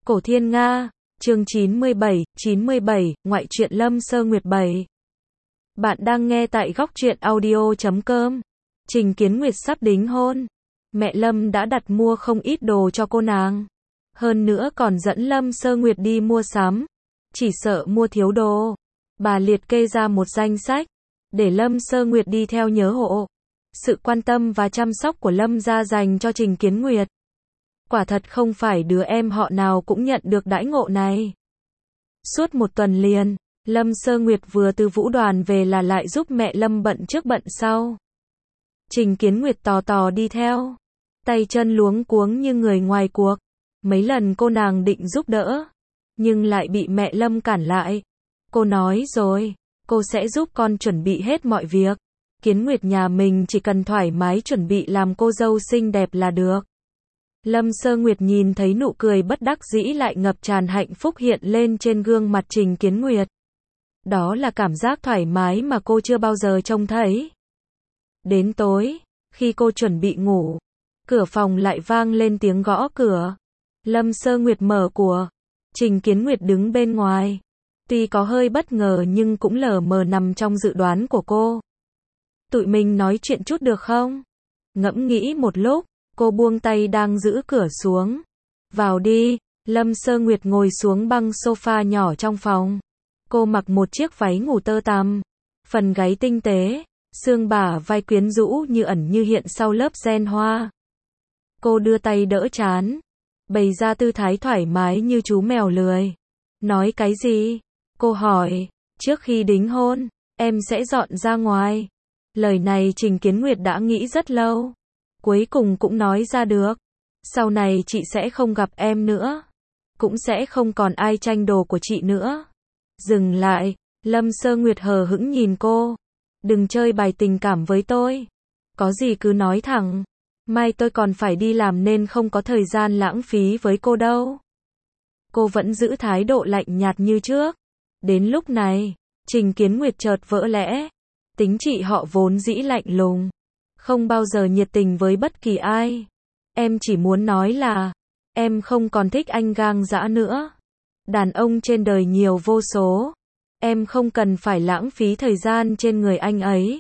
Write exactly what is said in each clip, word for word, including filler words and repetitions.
Cổ Thiên Nga, chương chín mươi bảy, chín mươi bảy, ngoại truyện Lâm Sơ Nguyệt bảy. Bạn đang nghe tại góc truyện audio chấm com. Trình Kiến Nguyệt sắp đính hôn. Mẹ Lâm đã đặt mua không ít đồ cho cô nàng. Hơn nữa còn dẫn Lâm Sơ Nguyệt đi mua sắm. Chỉ sợ mua thiếu đồ. Bà liệt kê ra một danh sách. Để Lâm Sơ Nguyệt đi theo nhớ hộ. Sự quan tâm và chăm sóc của Lâm gia dành cho Trình Kiến Nguyệt. Quả thật không phải đứa em họ nào cũng nhận được đãi ngộ này. Suốt một tuần liền, Lâm Sơ Nguyệt vừa từ vũ đoàn về là lại giúp mẹ Lâm bận trước bận sau. Trình Kiến Nguyệt tò tò đi theo, tay chân luống cuống như người ngoài cuộc. Mấy lần cô nàng định giúp đỡ, nhưng lại bị mẹ Lâm cản lại. Cô nói rồi, cô sẽ giúp con chuẩn bị hết mọi việc. Kiến Nguyệt nhà mình chỉ cần thoải mái chuẩn bị làm cô dâu xinh đẹp là được. Lâm Sơ Nguyệt nhìn thấy nụ cười bất đắc dĩ lại ngập tràn hạnh phúc hiện lên trên gương mặt Trình Kiến Nguyệt. Đó là cảm giác thoải mái mà cô chưa bao giờ trông thấy. Đến tối, khi cô chuẩn bị ngủ, cửa phòng lại vang lên tiếng gõ cửa. Lâm Sơ Nguyệt mở cửa. Trình Kiến Nguyệt đứng bên ngoài. Tuy có hơi bất ngờ nhưng cũng lờ mờ nằm trong dự đoán của cô. Tụi mình nói chuyện chút được không? Ngẫm nghĩ một lúc, cô buông tay đang giữ cửa xuống. Vào đi. Lâm Sơ Nguyệt ngồi xuống băng sofa nhỏ trong phòng. Cô mặc một chiếc váy ngủ tơ tằm. Phần gáy tinh tế, xương bả vai quyến rũ như ẩn như hiện sau lớp ren hoa. Cô đưa tay đỡ trán, bày ra tư thái thoải mái như chú mèo lười. Nói cái gì? Cô hỏi. Trước khi đính hôn, em sẽ dọn ra ngoài. Lời này Trình Kiến Nguyệt đã nghĩ rất lâu. Cuối cùng cũng nói ra được. Sau này chị sẽ không gặp em nữa. Cũng sẽ không còn ai tranh đồ của chị nữa. Dừng lại. Lâm Sơ Nguyệt hờ hững nhìn cô. Đừng chơi bài tình cảm với tôi. Có gì cứ nói thẳng. Mai tôi còn phải đi làm nên không có thời gian lãng phí với cô đâu. Cô vẫn giữ thái độ lạnh nhạt như trước. Đến lúc này, Trình Kiến Nguyệt chợt vỡ lẽ. Tính chị họ vốn dĩ lạnh lùng, không bao giờ nhiệt tình với bất kỳ ai. Em chỉ muốn nói là, em không còn thích anh gang dã nữa. Đàn ông trên đời nhiều vô số. Em không cần phải lãng phí thời gian trên người anh ấy.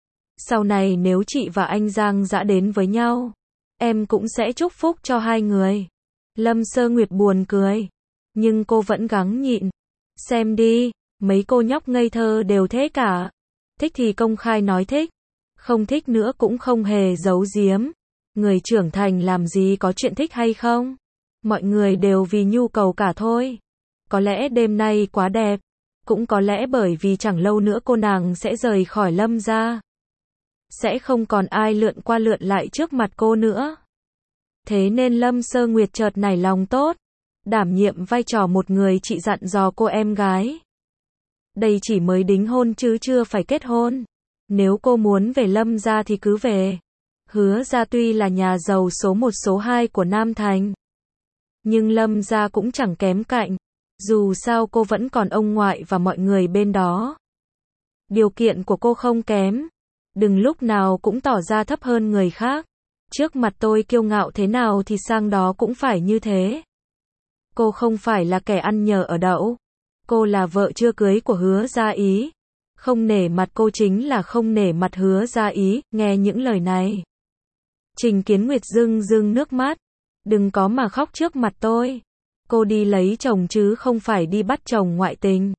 Sau này nếu chị và anh gang dã đến với nhau, em cũng sẽ chúc phúc cho hai người. Lâm Sơ Nguyệt buồn cười, nhưng cô vẫn gắng nhịn. Xem đi, mấy cô nhóc ngây thơ đều thế cả. Thích thì công khai nói thích. Không thích nữa cũng không hề giấu giếm. Người trưởng thành làm gì có chuyện thích hay không? Mọi người đều vì nhu cầu cả thôi. Có lẽ đêm nay quá đẹp. Cũng có lẽ bởi vì chẳng lâu nữa cô nàng sẽ rời khỏi Lâm gia. Sẽ không còn ai lượn qua lượn lại trước mặt cô nữa. Thế nên Lâm Sơ Nguyệt chợt nảy lòng tốt. Đảm nhiệm vai trò một người chị dặn dò cô em gái. Đây chỉ mới đính hôn chứ chưa phải kết hôn. Nếu cô muốn về Lâm gia thì cứ về. Hứa gia tuy là nhà giàu số một số hai của Nam Thành, nhưng Lâm gia cũng chẳng kém cạnh. Dù sao cô vẫn còn ông ngoại và mọi người bên đó. Điều kiện của cô không kém. Đừng lúc nào cũng tỏ ra thấp hơn người khác. Trước mặt tôi kiêu ngạo thế nào thì sang đó cũng phải như thế. Cô không phải là kẻ ăn nhờ ở đậu. Cô là vợ chưa cưới của Hứa Gia Ý. Không nể mặt cô chính là không nể mặt Hứa Gia Ý. Nghe những lời này, Trình Kiến Nguyệt rưng rưng nước mắt. Đừng có mà khóc trước mặt tôi. Cô đi lấy chồng chứ không phải đi bắt chồng ngoại tình.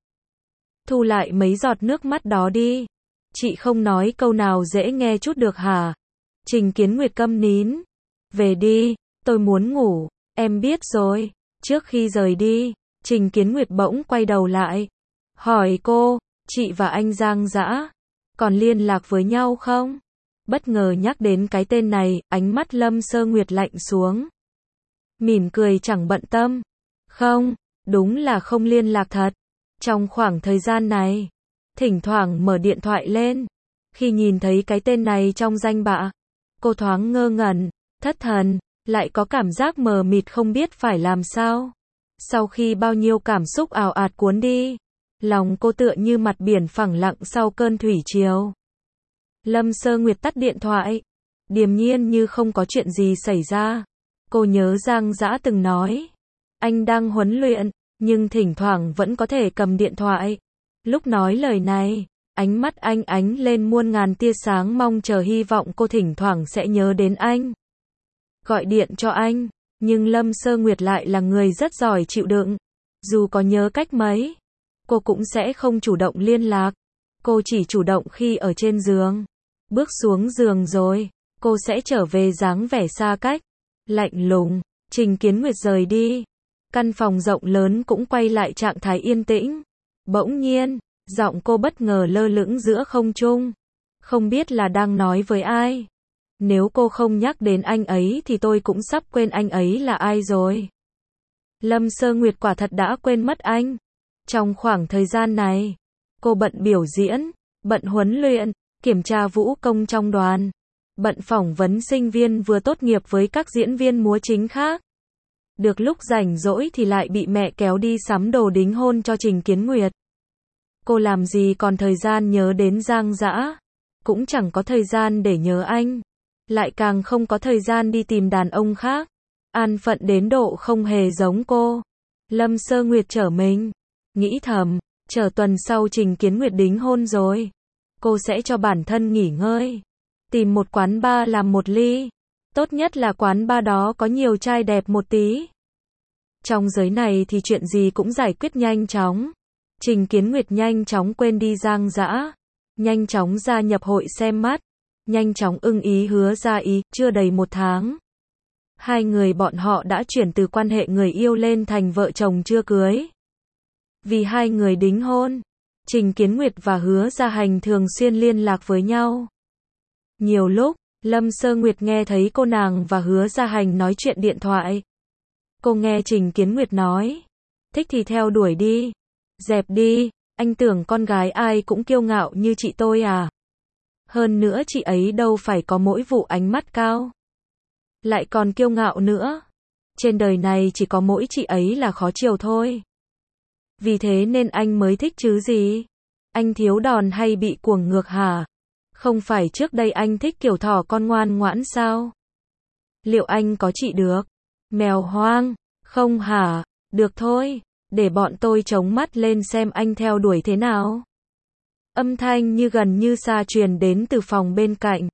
Thu lại mấy giọt nước mắt đó đi. Chị không nói câu nào dễ nghe chút được hả? Trình Kiến Nguyệt câm nín. Về đi, tôi muốn ngủ. Em biết rồi. Trước khi rời đi, Trình Kiến Nguyệt bỗng quay đầu lại. Hỏi cô, chị và anh Giang Dã còn liên lạc với nhau không? Bất ngờ nhắc đến cái tên này, ánh mắt Lâm Sơ Nguyệt lạnh xuống. Mỉm cười chẳng bận tâm. Không, đúng là không liên lạc thật. Trong khoảng thời gian này, thỉnh thoảng mở điện thoại lên. Khi nhìn thấy cái tên này trong danh bạ, cô thoáng ngơ ngẩn, thất thần, lại có cảm giác mờ mịt không biết phải làm sao. Sau khi bao nhiêu cảm xúc ào ạt cuốn đi, lòng cô tựa như mặt biển phẳng lặng sau cơn thủy triều. Lâm Sơ Nguyệt tắt điện thoại, điềm nhiên như không có chuyện gì xảy ra. Cô nhớ Giang Dã từng nói, Anh đang huấn luyện, nhưng thỉnh thoảng vẫn có thể cầm điện thoại. Lúc nói lời này, ánh mắt anh ánh lên muôn ngàn tia sáng mong chờ hy vọng cô thỉnh thoảng sẽ nhớ đến anh. Gọi điện cho anh, nhưng Lâm Sơ Nguyệt lại là người rất giỏi chịu đựng. Dù có nhớ cách mấy, cô cũng sẽ không chủ động liên lạc. Cô chỉ chủ động khi ở trên giường. Bước xuống giường rồi, cô sẽ trở về dáng vẻ xa cách, lạnh lùng. Trình Kiến Nguyệt rời đi. Căn phòng rộng lớn cũng quay lại trạng thái yên tĩnh. Bỗng nhiên, giọng cô bất ngờ lơ lửng giữa không trung. Không biết là đang nói với ai. Nếu cô không nhắc đến anh ấy thì tôi cũng sắp quên anh ấy là ai rồi. Lâm Sơ Nguyệt quả thật đã quên mất anh. Trong khoảng thời gian này, cô bận biểu diễn, bận huấn luyện, kiểm tra vũ công trong đoàn, bận phỏng vấn sinh viên vừa tốt nghiệp với các diễn viên múa chính khác. Được lúc rảnh rỗi thì lại bị mẹ kéo đi sắm đồ đính hôn cho Trình Kiến Nguyệt. Cô làm gì còn thời gian nhớ đến Giang Dã, cũng chẳng có thời gian để nhớ anh, lại càng không có thời gian đi tìm đàn ông khác. An phận đến độ không hề giống cô. Lâm Sơ Nguyệt trở mình, nghĩ thầm, chờ tuần sau Trình Kiến Nguyệt đính hôn rồi, cô sẽ cho bản thân nghỉ ngơi, tìm một quán bar làm một ly. Tốt nhất là quán bar đó có nhiều trai đẹp một tí. Trong giới này thì chuyện gì cũng giải quyết nhanh chóng. Trình Kiến Nguyệt nhanh chóng quên đi Giang Dã, nhanh chóng gia nhập hội xem mắt, nhanh chóng ưng ý hứa ra ý. Chưa đầy một tháng, hai người bọn họ đã chuyển từ quan hệ người yêu lên thành vợ chồng chưa cưới. Vì hai người đính hôn, Trình Kiến Nguyệt và Hứa Gia Hành thường xuyên liên lạc với nhau. Nhiều lúc, Lâm Sơ Nguyệt nghe thấy cô nàng và Hứa Gia Hành nói chuyện điện thoại. Cô nghe Trình Kiến Nguyệt nói, thích thì theo đuổi đi, dẹp đi, anh tưởng con gái ai cũng kiêu ngạo như chị tôi à? Hơn nữa chị ấy đâu phải có mỗi vụ ánh mắt cao, lại còn kiêu ngạo nữa. Trên đời này chỉ có mỗi chị ấy là khó chiều thôi. Vì thế nên anh mới thích chứ gì? Anh thiếu đòn hay bị cuồng ngược hả? Không phải trước đây anh thích kiểu thỏ con ngoan ngoãn sao? Liệu anh có trị được mèo hoang không hả? Được thôi, để bọn tôi chống mắt lên xem anh theo đuổi thế nào. Âm thanh như gần như xa truyền đến từ phòng bên cạnh.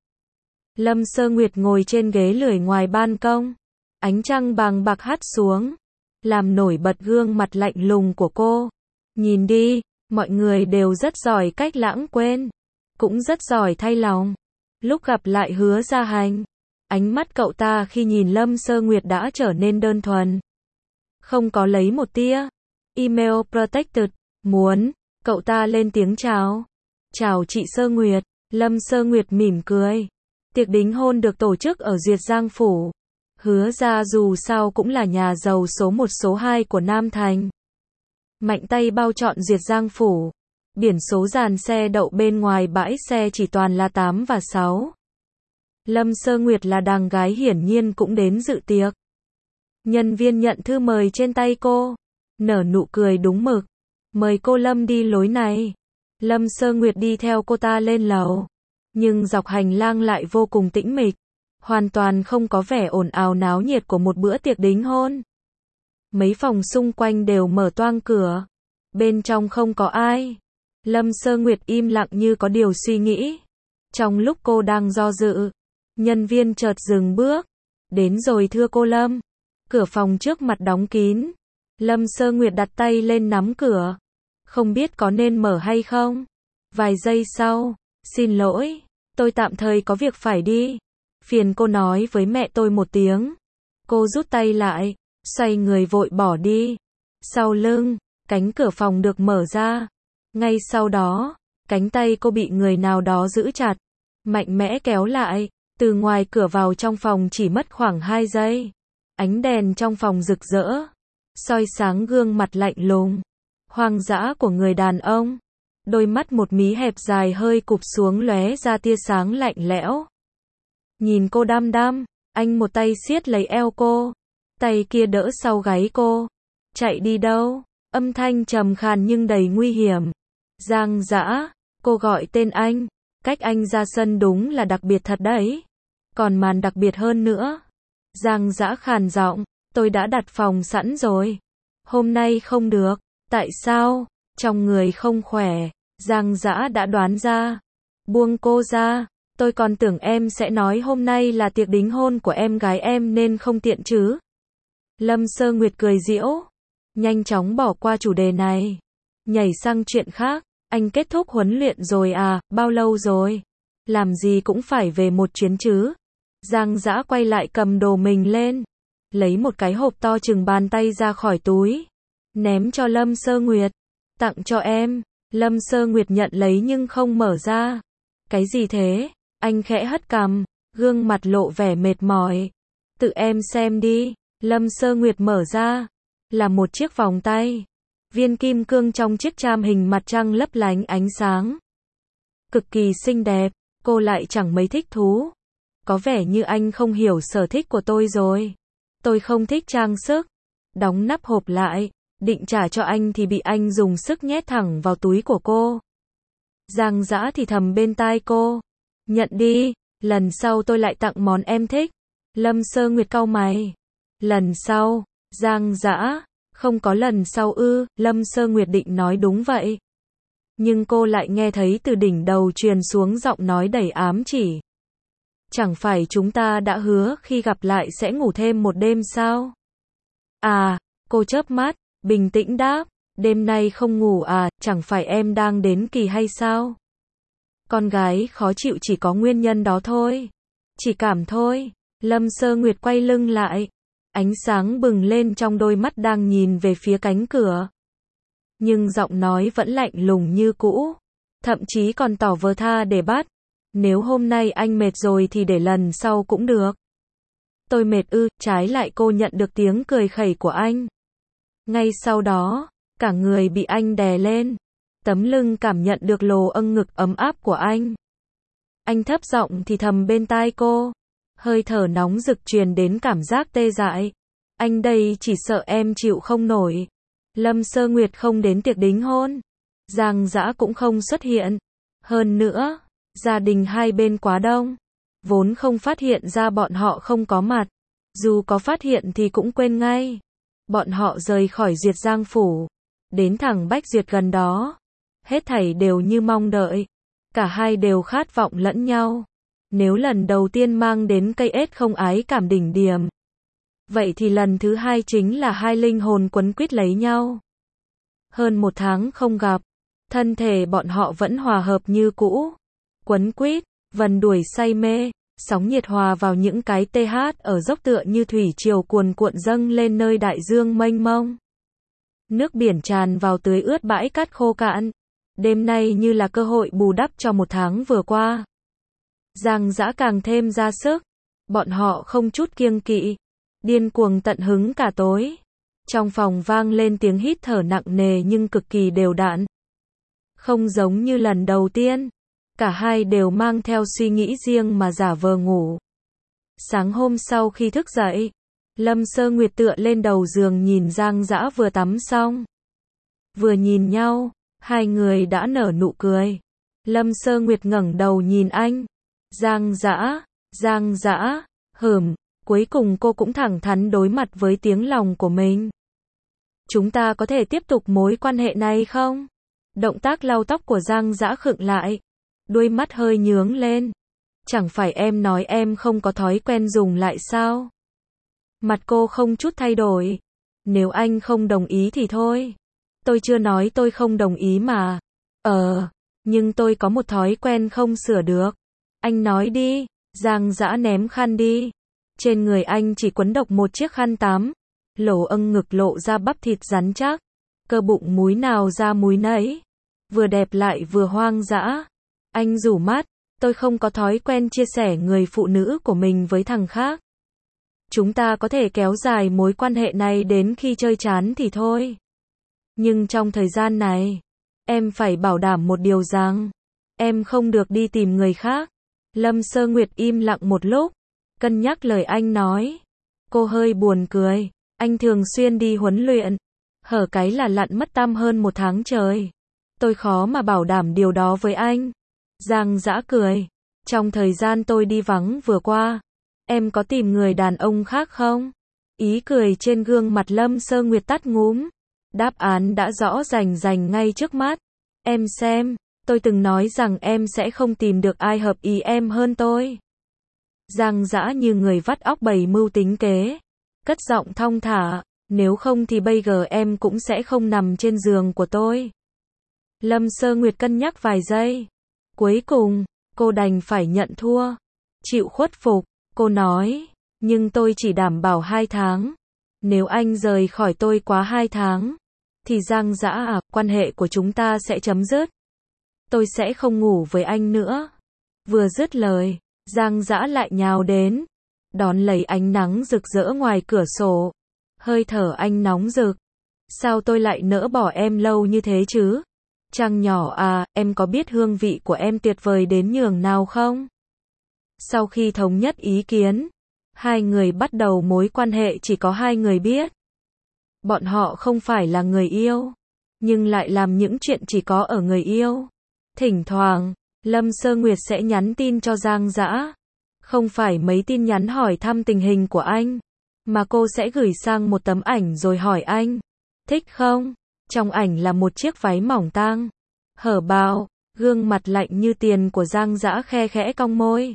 Lâm Sơ Nguyệt ngồi trên ghế lười ngoài ban công. Ánh trăng bàng bạc hắt xuống, làm nổi bật gương mặt lạnh lùng của cô. Nhìn đi, mọi người đều rất giỏi cách lãng quên, cũng rất giỏi thay lòng. Lúc gặp lại Hứa Gia Hành, ánh mắt cậu ta khi nhìn Lâm Sơ Nguyệt đã trở nên đơn thuần. Không có lấy một tia email protected, muốn. Cậu ta lên tiếng chào. Chào chị Sơ Nguyệt. Lâm Sơ Nguyệt mỉm cười. Tiệc đính hôn được tổ chức ở Duyệt Giang Phủ. Hứa Gia dù sao cũng là nhà giàu số một số hai của Nam Thành. Mạnh tay bao trọn Duyệt Giang Phủ. Biển số dàn xe đậu bên ngoài bãi xe chỉ toàn là tám và sáu. Lâm Sơ Nguyệt là đàng gái hiển nhiên cũng đến dự tiệc. Nhân viên nhận thư mời trên tay cô, nở nụ cười đúng mực. Mời cô Lâm đi lối này. Lâm Sơ Nguyệt đi theo cô ta lên lầu. Nhưng dọc hành lang lại vô cùng tĩnh mịch. Hoàn toàn không có vẻ ồn ào náo nhiệt của một bữa tiệc đính hôn. Mấy phòng xung quanh đều mở toang cửa. Bên trong không có ai. Lâm Sơ Nguyệt im lặng như có điều suy nghĩ. Trong lúc cô đang do dự, nhân viên chợt dừng bước. Đến rồi thưa cô Lâm. Cửa phòng trước mặt đóng kín. Lâm Sơ Nguyệt đặt tay lên nắm cửa. Không biết có nên mở hay không. Vài giây sau, xin lỗi, tôi tạm thời có việc phải đi. Phiền cô nói với mẹ tôi một tiếng. Cô rút tay lại, xoay người vội bỏ đi. Sau lưng, cánh cửa phòng được mở ra. Ngay sau đó, cánh tay cô bị người nào đó giữ chặt, mạnh mẽ kéo lại. Từ ngoài cửa vào trong phòng chỉ mất khoảng hai giây. Ánh đèn trong phòng rực rỡ, soi sáng gương mặt lạnh lùng, hoang dã của người đàn ông. Đôi mắt một mí hẹp dài hơi cụp xuống lóe ra tia sáng lạnh lẽo. Nhìn cô đăm đăm, anh một tay siết lấy eo cô, tay kia đỡ sau gáy cô. Chạy đi đâu? Âm thanh trầm khàn nhưng đầy nguy hiểm. Giang Dã, cô gọi tên anh. Cách anh ra sân đúng là đặc biệt thật đấy. Còn màn đặc biệt hơn nữa. Giang Dã khàn giọng, Tôi đã đặt phòng sẵn rồi. Hôm nay không được. Tại sao? Trong người không khỏe. Giang Dã đã đoán ra. Buông cô ra. Tôi còn tưởng em sẽ nói hôm nay là tiệc đính hôn của em gái em nên không tiện chứ. Lâm Sơ Nguyệt cười giễu. Nhanh chóng bỏ qua chủ đề này. Nhảy sang chuyện khác. Anh kết thúc huấn luyện rồi à, bao lâu rồi? Làm gì cũng phải về một chuyến chứ. Giang Dã quay lại cầm đồ mình lên. Lấy một cái hộp to chừng bàn tay ra khỏi túi. Ném cho Lâm Sơ Nguyệt. Tặng cho em. Lâm Sơ Nguyệt nhận lấy nhưng không mở ra. Cái gì thế? Anh khẽ hất cằm, gương mặt lộ vẻ mệt mỏi. Tự em xem đi. Lâm Sơ Nguyệt mở ra. Là một chiếc vòng tay. Viên kim cương trong chiếc cham hình mặt trăng lấp lánh ánh sáng. Cực kỳ xinh đẹp. Cô lại chẳng mấy thích thú. Có vẻ như anh không hiểu sở thích của tôi rồi. Tôi không thích trang sức. Đóng nắp hộp lại. Định trả cho anh thì bị anh dùng sức nhét thẳng vào túi của cô. Giang Dã thì thầm bên tai cô. Nhận đi. Lần sau tôi lại tặng món em thích. Lâm Sơ Nguyệt cau mày. Lần sau. Giang Dã. Không có lần sau ư. Lâm Sơ Nguyệt định nói đúng vậy. Nhưng cô lại nghe thấy từ đỉnh đầu truyền xuống giọng nói đầy ám chỉ. Chẳng phải chúng ta đã hứa khi gặp lại sẽ ngủ thêm một đêm sao? À, cô chớp mắt, bình tĩnh đáp. Đêm nay không ngủ à, chẳng phải em đang đến kỳ hay sao? Con gái khó chịu chỉ có nguyên nhân đó thôi. Chỉ cảm thôi. Lâm Sơ Nguyệt quay lưng lại. Ánh sáng bừng lên trong đôi mắt đang nhìn về phía cánh cửa. Nhưng giọng nói vẫn lạnh lùng như cũ. Thậm chí còn tỏ vờ tha để bắt. Nếu hôm nay anh mệt rồi thì để lần sau cũng được. Tôi mệt ư, trái lại cô nhận được tiếng cười khẩy của anh. Ngay sau đó, cả người bị anh đè lên. Tấm lưng cảm nhận được lồ âng ngực ấm áp của anh. Anh thấp giọng thì thầm bên tai cô. Hơi thở nóng rực truyền đến cảm giác tê dại. Anh đây chỉ sợ em chịu không nổi. Lâm Sơ Nguyệt không đến tiệc đính hôn. Giang Dã cũng không xuất hiện. Hơn nữa, gia đình hai bên quá đông. Vốn không phát hiện ra bọn họ không có mặt. Dù có phát hiện thì cũng quên ngay. Bọn họ rời khỏi Duyệt Giang Phủ. Đến thẳng Bách Duyệt gần đó. Hết thảy đều như mong đợi. Cả hai đều khát vọng lẫn nhau. Nếu lần đầu tiên mang đến cây ếch không ái cảm đỉnh điểm. Vậy thì lần thứ hai chính là hai linh hồn quấn quýt lấy nhau. Hơn một tháng không gặp. Thân thể bọn họ vẫn hòa hợp như cũ. Quấn quýt, vần đuổi say mê. Sóng nhiệt hòa vào những cái tê hát ở dốc tựa như thủy triều cuồn cuộn dâng lên nơi đại dương mênh mông. Nước biển tràn vào tưới ướt bãi cát khô cạn. Đêm nay như là cơ hội bù đắp cho một tháng vừa qua. Giang Dã càng thêm ra sức. Bọn họ không chút kiêng kỵ. Điên cuồng tận hứng cả tối. Trong phòng vang lên tiếng hít thở nặng nề nhưng cực kỳ đều đặn. Không giống như lần đầu tiên. Cả hai đều mang theo suy nghĩ riêng mà giả vờ ngủ. Sáng hôm sau khi thức dậy, Lâm Sơ Nguyệt tựa lên đầu giường nhìn Giang Dã vừa tắm xong. Vừa nhìn nhau, hai người đã nở nụ cười. Lâm Sơ Nguyệt ngẩng đầu nhìn anh. Giang Dã, Giang Dã, hửm, cuối cùng cô cũng thẳng thắn đối mặt với tiếng lòng của mình. Chúng ta có thể tiếp tục mối quan hệ này không? Động tác lau tóc của Giang Dã khựng lại. Đôi mắt hơi nhướng lên. Chẳng phải em nói em không có thói quen dùng lại sao? Mặt cô không chút thay đổi. Nếu anh không đồng ý thì thôi. Tôi chưa nói tôi không đồng ý mà. Ờ, nhưng tôi có một thói quen không sửa được. Anh nói đi. Giang Dã ném khăn đi. Trên người anh chỉ quấn độc một chiếc khăn tắm. Lỗ âng ngực lộ ra bắp thịt rắn chắc. Cơ bụng múi nào ra múi nấy. Vừa đẹp lại vừa hoang dã. Anh rủ mắt. Tôi không có thói quen chia sẻ người phụ nữ của mình với thằng khác. Chúng ta có thể kéo dài mối quan hệ này đến khi chơi chán thì thôi. Nhưng trong thời gian này, em phải bảo đảm một điều rằng, em không được đi tìm người khác. Lâm Sơ Nguyệt im lặng một lúc, cân nhắc lời anh nói. Cô hơi buồn cười. Anh thường xuyên đi huấn luyện. Hở cái là lặn mất tăm hơn một tháng trời. Tôi khó mà bảo đảm điều đó với anh. Giang Dã cười. Trong thời gian tôi đi vắng vừa qua, em có tìm người đàn ông khác không? Ý cười trên gương mặt Lâm Sơ Nguyệt tắt ngúm. Đáp án đã rõ rành rành ngay trước mắt. Em xem, tôi từng nói rằng em sẽ không tìm được ai hợp ý em hơn tôi. Giang Dã như người vắt óc bày mưu tính kế. Cất giọng thong thả, nếu không thì bây giờ em cũng sẽ không nằm trên giường của tôi. Lâm Sơ Nguyệt cân nhắc vài giây. Cuối cùng, cô đành phải nhận thua. Chịu khuất phục, cô nói, nhưng tôi chỉ đảm bảo hai tháng. Nếu anh rời khỏi tôi quá hai tháng, thì Giang Dã à, quan hệ của chúng ta sẽ chấm dứt. Tôi sẽ không ngủ với anh nữa. Vừa dứt lời, Giang Dã lại nhào đến, đón lấy ánh nắng rực rỡ ngoài cửa sổ. Hơi thở anh nóng rực. Sao tôi lại nỡ bỏ em lâu như thế chứ? Trăng nhỏ à, em có biết hương vị của em tuyệt vời đến nhường nào không? Sau khi thống nhất ý kiến, hai người bắt đầu mối quan hệ chỉ có hai người biết. Bọn họ không phải là người yêu, nhưng lại làm những chuyện chỉ có ở người yêu. Thỉnh thoảng, Lâm Sơ Nguyệt sẽ nhắn tin cho Giang Dã. Không phải mấy tin nhắn hỏi thăm tình hình của anh, mà cô sẽ gửi sang một tấm ảnh rồi hỏi anh, thích không? Trong ảnh là một chiếc váy mỏng tang, hở bào, gương mặt lạnh như tiền của Giang Dã khe khẽ cong môi.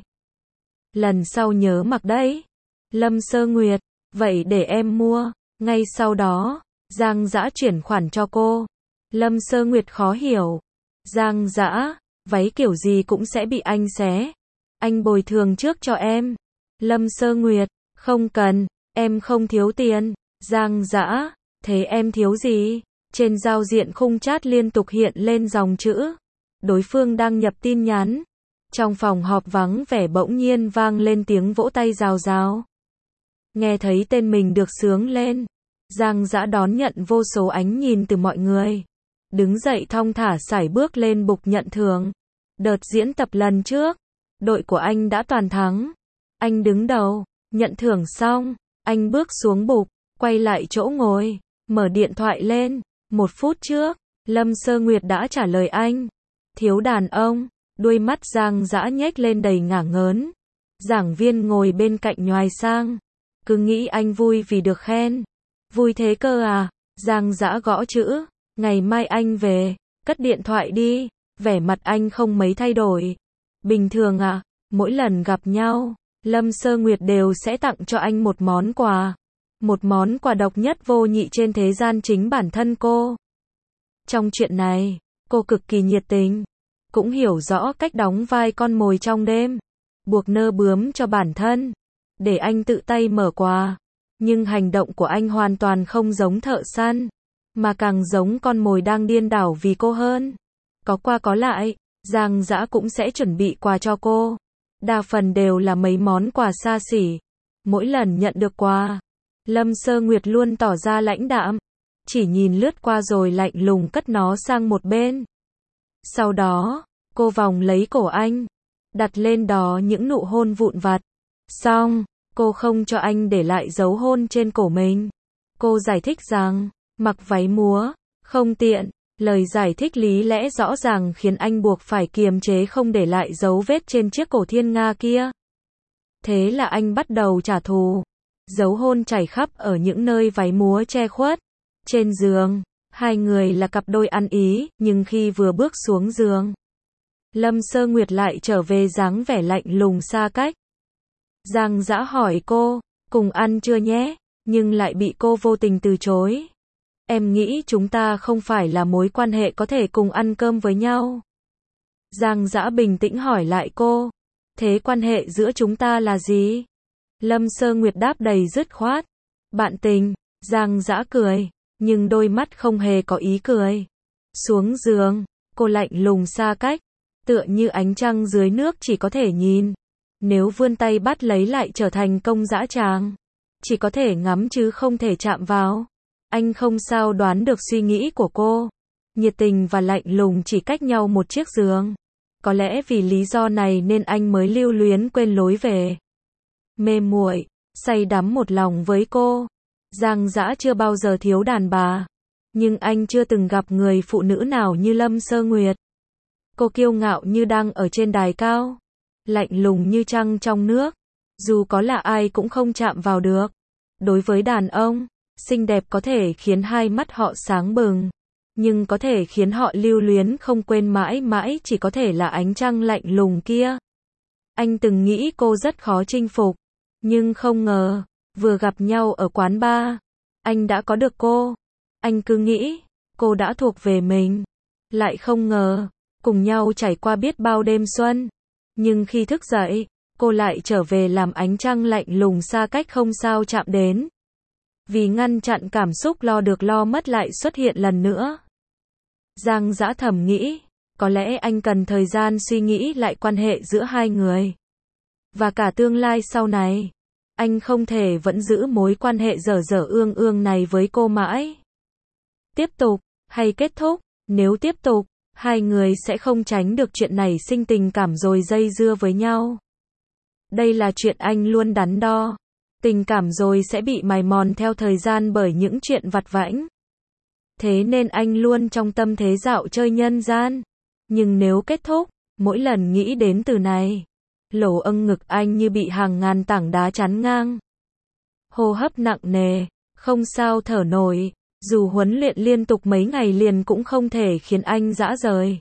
Lần sau nhớ mặc đấy. Lâm Sơ Nguyệt, vậy để em mua. Ngay sau đó, Giang Dã chuyển khoản cho cô. Lâm Sơ Nguyệt khó hiểu. Giang Dã, váy kiểu gì cũng sẽ bị anh xé. Anh bồi thường trước cho em. Lâm Sơ Nguyệt, không cần, em không thiếu tiền. Giang Dã, thế em thiếu gì? Trên giao diện khung chat liên tục hiện lên dòng chữ. Đối phương đang nhập tin nhắn. Trong phòng họp vắng vẻ bỗng nhiên vang lên tiếng vỗ tay rào rào. Nghe thấy tên mình được xướng lên, Giang Dã đón nhận vô số ánh nhìn từ mọi người. Đứng dậy thong thả sải bước lên bục nhận thưởng. Đợt diễn tập lần trước, đội của anh đã toàn thắng. Anh đứng đầu, nhận thưởng xong, anh bước xuống bục, quay lại chỗ ngồi, mở điện thoại lên. Một phút trước, Lâm Sơ Nguyệt đã trả lời anh. Thiếu đàn ông, đuôi mắt Giang Dã nhếch lên đầy ngả ngớn. Giảng viên ngồi bên cạnh nhoài sang. Cứ nghĩ anh vui vì được khen. Vui thế cơ à? Giang Dã gõ chữ. Ngày mai anh về, cất điện thoại đi. Vẻ mặt anh không mấy thay đổi. Bình thường à, mỗi lần gặp nhau, Lâm Sơ Nguyệt đều sẽ tặng cho anh một món quà. Một món quà độc nhất vô nhị trên thế gian chính bản thân cô. Trong chuyện này, cô cực kỳ nhiệt tình. Cũng hiểu rõ cách đóng vai con mồi trong đêm. Buộc nơ bướm cho bản thân. Để anh tự tay mở quà. Nhưng hành động của anh hoàn toàn không giống thợ săn. Mà càng giống con mồi đang điên đảo vì cô hơn. Có qua có lại, Giang Dã cũng sẽ chuẩn bị quà cho cô. Đa phần đều là mấy món quà xa xỉ. Mỗi lần nhận được quà, Lâm Sơ Nguyệt luôn tỏ ra lãnh đạm. Chỉ nhìn lướt qua rồi lạnh lùng cất nó sang một bên. Sau đó, cô vòng lấy cổ anh. Đặt lên đó những nụ hôn vụn vặt. Xong, cô không cho anh để lại dấu hôn trên cổ mình. Cô giải thích rằng, mặc váy múa, không tiện. Lời giải thích lý lẽ rõ ràng khiến anh buộc phải kiềm chế không để lại dấu vết trên chiếc cổ thiên nga kia. Thế là anh bắt đầu trả thù. Dấu hôn chảy khắp ở những nơi váy múa che khuất. Trên giường, hai người là cặp đôi ăn ý, nhưng khi vừa bước xuống giường, Lâm Sơ Nguyệt lại trở về dáng vẻ lạnh lùng xa cách. Giang Dã hỏi cô, cùng ăn chưa nhé, nhưng lại bị cô vô tình từ chối. Em nghĩ chúng ta không phải là mối quan hệ có thể cùng ăn cơm với nhau. Giang Dã bình tĩnh hỏi lại cô, thế quan hệ giữa chúng ta là gì? Lâm Sơ Nguyệt đáp đầy dứt khoát, bạn tình. Giang Dã cười, nhưng đôi mắt không hề có ý cười. Xuống giường, cô lạnh lùng xa cách, tựa như ánh trăng dưới nước chỉ có thể nhìn. Nếu vươn tay bắt lấy lại trở thành công dã tràng. Chỉ có thể ngắm chứ không thể chạm vào. Anh không sao đoán được suy nghĩ của cô. Nhiệt tình và lạnh lùng chỉ cách nhau một chiếc giường. Có lẽ vì lý do này nên anh mới lưu luyến quên lối về. Mê muội, say đắm một lòng với cô. Giang Dã chưa bao giờ thiếu đàn bà. Nhưng anh chưa từng gặp người phụ nữ nào như Lâm Sơ Nguyệt. Cô kiêu ngạo như đang ở trên đài cao. Lạnh lùng như trăng trong nước. Dù có là ai cũng không chạm vào được. Đối với đàn ông, xinh đẹp có thể khiến hai mắt họ sáng bừng, nhưng có thể khiến họ lưu luyến không quên mãi mãi chỉ có thể là ánh trăng lạnh lùng kia. Anh từng nghĩ cô rất khó chinh phục, nhưng không ngờ, vừa gặp nhau ở quán bar, anh đã có được cô. Anh cứ nghĩ, cô đã thuộc về mình. Lại không ngờ, cùng nhau trải qua biết bao đêm xuân. Nhưng khi thức dậy, cô lại trở về làm ánh trăng lạnh lùng xa cách không sao chạm đến. Vì ngăn chặn cảm xúc lo được lo mất lại xuất hiện lần nữa. Giang Dã thầm nghĩ, có lẽ anh cần thời gian suy nghĩ lại quan hệ giữa hai người. Và cả tương lai sau này. Anh không thể vẫn giữ mối quan hệ dở dở ương ương này với cô mãi. Tiếp tục, hay kết thúc? Nếu tiếp tục, hai người sẽ không tránh được chuyện nảy sinh tình cảm rồi dây dưa với nhau. Đây là chuyện anh luôn đắn đo. Tình cảm rồi sẽ bị mài mòn theo thời gian bởi những chuyện vặt vãnh. Thế nên anh luôn trong tâm thế dạo chơi nhân gian. Nhưng nếu kết thúc, mỗi lần nghĩ đến từ này, lỗ âng ngực anh như bị hàng ngàn tảng đá chắn ngang. Hô hấp nặng nề, không sao thở nổi, dù huấn luyện liên tục mấy ngày liền cũng không thể khiến anh dã rời.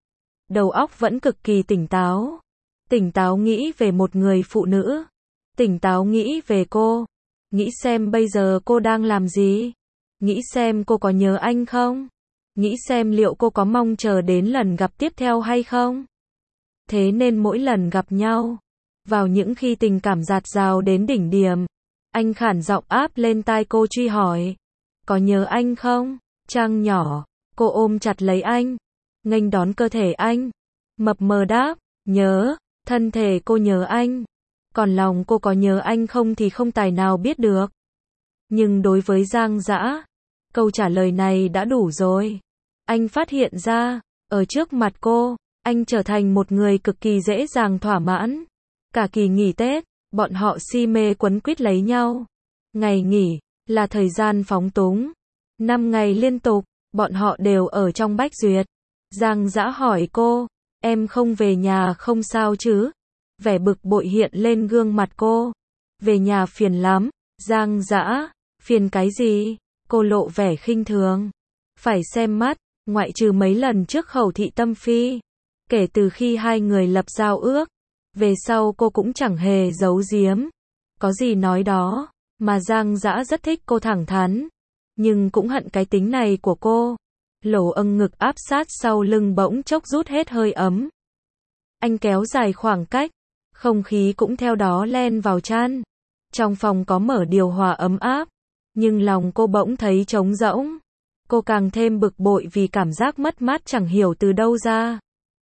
Đầu óc vẫn cực kỳ tỉnh táo. Tỉnh táo nghĩ về một người phụ nữ. Tỉnh táo nghĩ về cô. Nghĩ xem bây giờ cô đang làm gì. Nghĩ xem cô có nhớ anh không? Nghĩ xem liệu cô có mong chờ đến lần gặp tiếp theo hay không? Thế nên mỗi lần gặp nhau, vào những khi tình cảm dạt dào đến đỉnh điểm, anh khản giọng áp lên tai cô truy hỏi. Có nhớ anh không? Trang nhỏ, cô ôm chặt lấy anh, nghênh đón cơ thể anh. Mập mờ đáp, nhớ, thân thể cô nhớ anh. Còn lòng cô có nhớ anh không thì không tài nào biết được. Nhưng đối với Giang Dã, câu trả lời này đã đủ rồi. Anh phát hiện ra, ở trước mặt cô, anh trở thành một người cực kỳ dễ dàng thỏa mãn. Cả kỳ nghỉ Tết, bọn họ si mê quấn quýt lấy nhau. Ngày nghỉ, là thời gian phóng túng. Năm ngày liên tục, bọn họ đều ở trong Bách Duyệt. Giang Dã hỏi cô, em không về nhà không sao chứ? Vẻ bực bội hiện lên gương mặt cô. Về nhà phiền lắm. Giang Dã, phiền cái gì? Cô lộ vẻ khinh thường. Phải xem mắt, ngoại trừ mấy lần trước khẩu thị tâm phi. Kể từ khi hai người lập giao ước, về sau cô cũng chẳng hề giấu giếm. Có gì nói đó, mà Giang Dã rất thích cô thẳng thắn. Nhưng cũng hận cái tính này của cô. Lỗ âng ngực áp sát sau lưng bỗng chốc rút hết hơi ấm. Anh kéo dài khoảng cách, không khí cũng theo đó len vào chăn. Trong phòng có mở điều hòa ấm áp, nhưng lòng cô bỗng thấy trống rỗng. Cô càng thêm bực bội vì cảm giác mất mát chẳng hiểu từ đâu ra.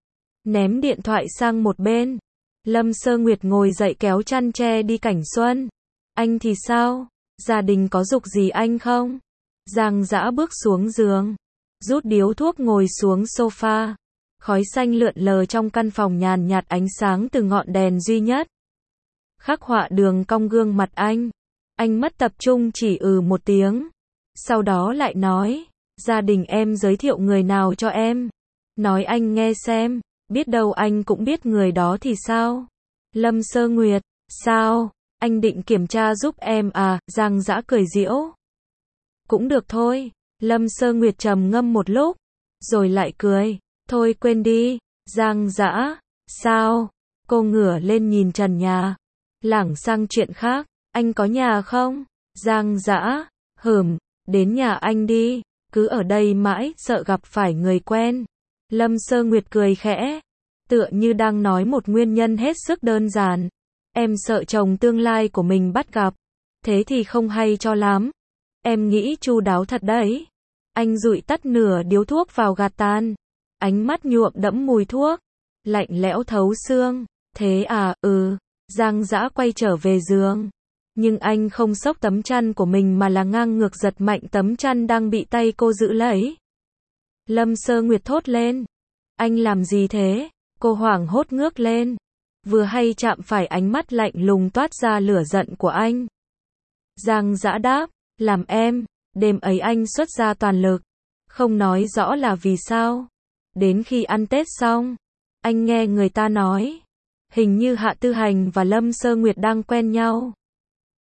Ném điện thoại sang một bên, Lâm Sơ Nguyệt ngồi dậy kéo chăn che đi cảnh xuân. Anh thì sao? Gia đình có giục gì anh không? Giang Dã bước xuống giường, rút điếu thuốc ngồi xuống sofa. Khói xanh lượn lờ trong căn phòng nhàn nhạt ánh sáng từ ngọn đèn duy nhất. Khắc họa đường cong gương mặt anh. Anh mất tập trung chỉ ừ một tiếng. Sau đó lại nói, gia đình em giới thiệu người nào cho em. Nói anh nghe xem, biết đâu anh cũng biết người đó thì sao? Lâm Sơ Nguyệt, sao? Anh định kiểm tra giúp em à? Giang Dã cười giễu. Cũng được thôi. Lâm Sơ Nguyệt trầm ngâm một lúc, rồi lại cười. Thôi quên đi. Giang Dã, sao? Cô ngửa lên nhìn trần nhà. Lảng sang chuyện khác, anh có nhà không? Giang Dã, hừm, đến nhà anh đi, cứ ở đây mãi, sợ gặp phải người quen. Lâm Sơ Nguyệt cười khẽ, tựa như đang nói một nguyên nhân hết sức đơn giản. Em sợ chồng tương lai của mình bắt gặp, thế thì không hay cho lắm. Em nghĩ chu đáo thật đấy. Anh dụi tắt nửa điếu thuốc vào gạt tàn, ánh mắt nhuộm đẫm mùi thuốc, lạnh lẽo thấu xương. Thế à, ừ. Giang Dã quay trở về giường. Nhưng anh không xốc tấm chăn của mình mà là ngang ngược giật mạnh tấm chăn đang bị tay cô giữ lấy. Lâm Sơ Nguyệt thốt lên. Anh làm gì thế? Cô hoảng hốt ngước lên. Vừa hay chạm phải ánh mắt lạnh lùng toát ra lửa giận của anh. Giang Dã đáp, làm em. Đêm ấy anh xuất ra toàn lực. Không nói rõ là vì sao. Đến khi ăn Tết xong, anh nghe người ta nói, hình như Hạ Tư Hành và Lâm Sơ Nguyệt đang quen nhau.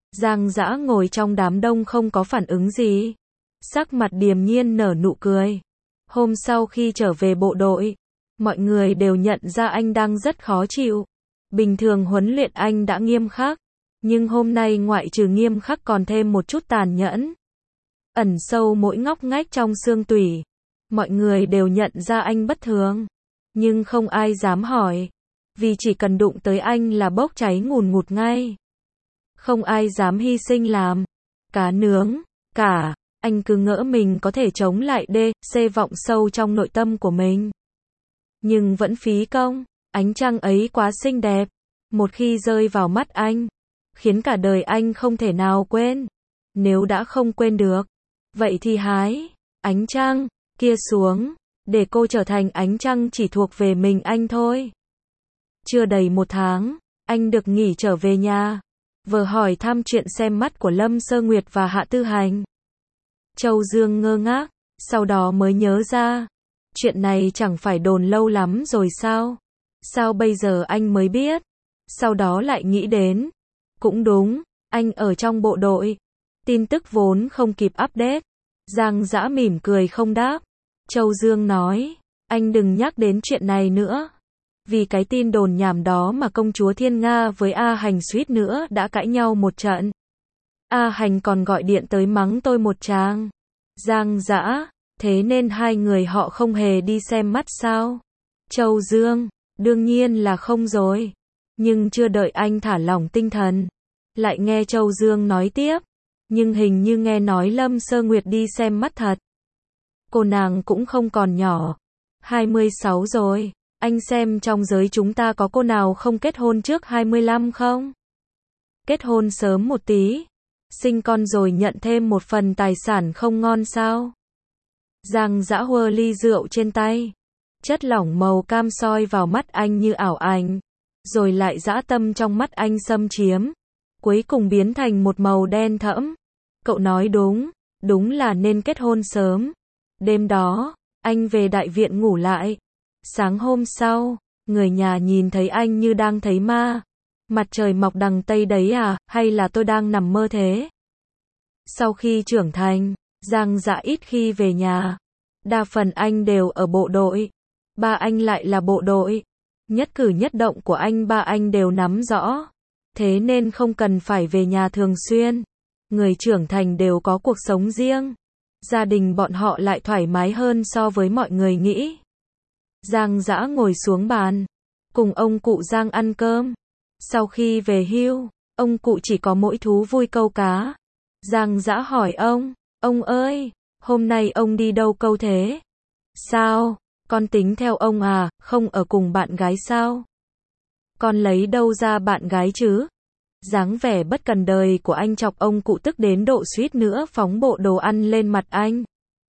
Giang Dã ngồi trong đám đông không có phản ứng gì. Sắc mặt điềm nhiên nở nụ cười. Hôm sau khi trở về bộ đội, mọi người đều nhận ra anh đang rất khó chịu. Bình thường huấn luyện anh đã nghiêm khắc, nhưng hôm nay ngoại trừ nghiêm khắc còn thêm một chút tàn nhẫn. Ẩn sâu mỗi ngóc ngách trong xương tủy. Mọi người đều nhận ra anh bất thường, nhưng không ai dám hỏi, vì chỉ cần đụng tới anh là bốc cháy ngùn ngụt ngay. Không ai dám hy sinh làm cá nướng, cả, anh cứ ngỡ mình có thể chống lại đê, xê vọng sâu trong nội tâm của mình. Nhưng vẫn phí công, ánh trăng ấy quá xinh đẹp, một khi rơi vào mắt anh, khiến cả đời anh không thể nào quên. Nếu đã không quên được, vậy thì hái ánh trăng kia xuống, để cô trở thành ánh trăng chỉ thuộc về mình anh thôi. Chưa đầy một tháng, anh được nghỉ trở về nhà. Vừa hỏi thăm chuyện xem mắt của Lâm Sơ Nguyệt và Hạ Tư Hành. Châu Dương ngơ ngác, sau đó mới nhớ ra. Chuyện này chẳng phải đồn lâu lắm rồi sao? Sao bây giờ anh mới biết? Sau đó lại nghĩ đến. Cũng đúng, anh ở trong bộ đội. Tin tức vốn không kịp update. Giang Dã mỉm cười không đáp. Châu Dương nói, anh đừng nhắc đến chuyện này nữa. Vì cái tin đồn nhảm đó mà công chúa Thiên Nga với A Hành suýt nữa đã cãi nhau một trận. A Hành còn gọi điện tới mắng tôi một tràng. Giang Dã, thế nên hai người họ không hề đi xem mắt sao? Châu Dương, đương nhiên là không rồi. Nhưng chưa đợi anh thả lỏng tinh thần, lại nghe Châu Dương nói tiếp. Nhưng hình như nghe nói Lâm Sơ Nguyệt đi xem mắt thật. Cô nàng cũng không còn nhỏ. hai mươi sáu rồi. Anh xem trong giới chúng ta có cô nào không kết hôn trước hai mươi lăm không? Kết hôn sớm một tí. Sinh con rồi nhận thêm một phần tài sản không ngon sao? Giang Dã hơ ly rượu trên tay. Chất lỏng màu cam soi vào mắt anh như ảo ảnh. Rồi lại dã tâm trong mắt anh xâm chiếm. Cuối cùng biến thành một màu đen thẫm. Cậu nói đúng. Đúng là nên kết hôn sớm. Đêm đó, anh về đại viện ngủ lại. Sáng hôm sau, người nhà nhìn thấy anh như đang thấy ma. Mặt trời mọc đằng Tây đấy à, hay là tôi đang nằm mơ thế? Sau khi trưởng thành, Giang Dã ít khi về nhà. Đa phần anh đều ở bộ đội. Ba anh lại là bộ đội. Nhất cử nhất động của anh ba anh đều nắm rõ. Thế nên không cần phải về nhà thường xuyên. Người trưởng thành đều có cuộc sống riêng. Gia đình bọn họ lại thoải mái hơn so với mọi người nghĩ. Giang Dã ngồi xuống bàn, cùng ông cụ Giang ăn cơm. Sau khi về hưu, ông cụ chỉ có mỗi thú vui câu cá. Giang Dã hỏi ông, ông ơi, hôm nay ông đi đâu câu thế? Sao, con tính theo ông à, không ở cùng bạn gái sao? Con lấy đâu ra bạn gái chứ? Dáng vẻ bất cần đời của anh chọc ông cụ tức đến độ suýt nữa phóng bộ đồ ăn lên mặt anh.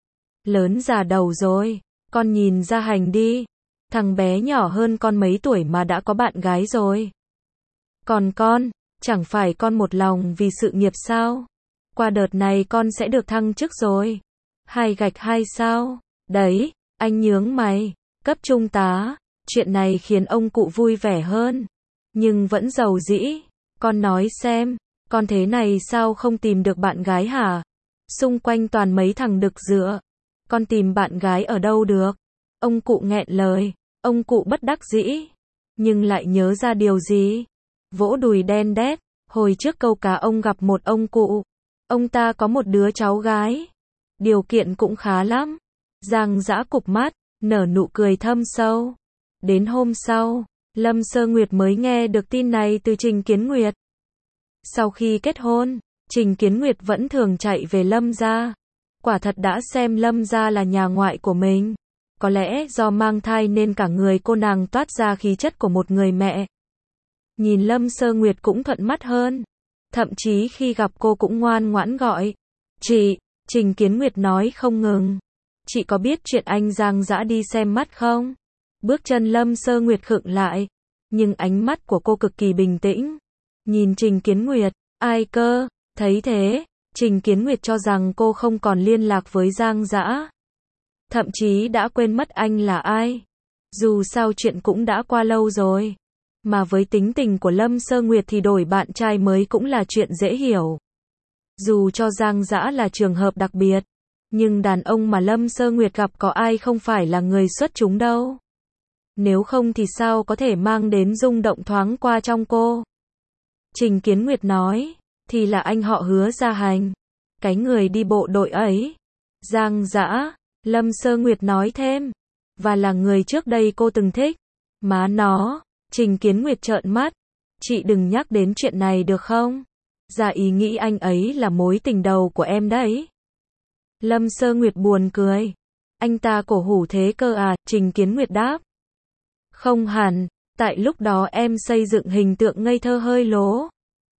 Lớn già đầu rồi, con nhìn Gia Hành đi. Thằng bé nhỏ hơn con mấy tuổi mà đã có bạn gái rồi. Còn con, chẳng phải con một lòng vì sự nghiệp sao? Qua đợt này con sẽ được thăng chức rồi. Hai gạch hai sao? Đấy, anh nhướng mày. Cấp trung tá. Chuyện này khiến ông cụ vui vẻ hơn. Nhưng vẫn giàu dĩ. Con nói xem, con thế này sao không tìm được bạn gái hả? Xung quanh toàn mấy thằng đực dựa. Con tìm bạn gái ở đâu được? Ông cụ nghẹn lời. Ông cụ bất đắc dĩ. Nhưng lại nhớ ra điều gì? Vỗ đùi đen đét. Hồi trước câu cá ông gặp một ông cụ. Ông ta có một đứa cháu gái. Điều kiện cũng khá lắm. Giang Dã cụp mắt, nở nụ cười thâm sâu. Đến hôm sau, Lâm Sơ Nguyệt mới nghe được tin này từ Trình Kiến Nguyệt. Sau khi kết hôn, Trình Kiến Nguyệt vẫn thường chạy về Lâm gia. Quả thật đã xem Lâm gia là nhà ngoại của mình. Có lẽ do mang thai nên cả người cô nàng toát ra khí chất của một người mẹ. Nhìn Lâm Sơ Nguyệt cũng thuận mắt hơn. Thậm chí khi gặp cô cũng ngoan ngoãn gọi. Chị, Trình Kiến Nguyệt nói không ngừng. Chị có biết chuyện anh Giang Dã đi xem mắt không? Bước chân Lâm Sơ Nguyệt khựng lại. Nhưng ánh mắt của cô cực kỳ bình tĩnh. Nhìn Trình Kiến Nguyệt, ai cơ? Thấy thế, Trình Kiến Nguyệt cho rằng cô không còn liên lạc với Giang Dã. Thậm chí đã quên mất anh là ai. Dù sao chuyện cũng đã qua lâu rồi. Mà với tính tình của Lâm Sơ Nguyệt thì đổi bạn trai mới cũng là chuyện dễ hiểu. Dù cho Giang Dã là trường hợp đặc biệt, nhưng đàn ông mà Lâm Sơ Nguyệt gặp có ai không phải là người xuất chúng đâu. Nếu không thì sao có thể mang đến rung động thoáng qua trong cô. Trình Kiến Nguyệt nói, thì là anh họ Hứa Gia Hành, cái người đi bộ đội ấy. Giang Dã, Lâm Sơ Nguyệt nói thêm, và là người trước đây cô từng thích. Má nó, Trình Kiến Nguyệt trợn mắt, chị đừng nhắc đến chuyện này được không? Ra ý nghĩ anh ấy là mối tình đầu của em đấy. Lâm Sơ Nguyệt buồn cười, anh ta cổ hủ thế cơ à? Trình Kiến Nguyệt đáp, không hẳn, tại lúc đó em xây dựng hình tượng ngây thơ hơi lố.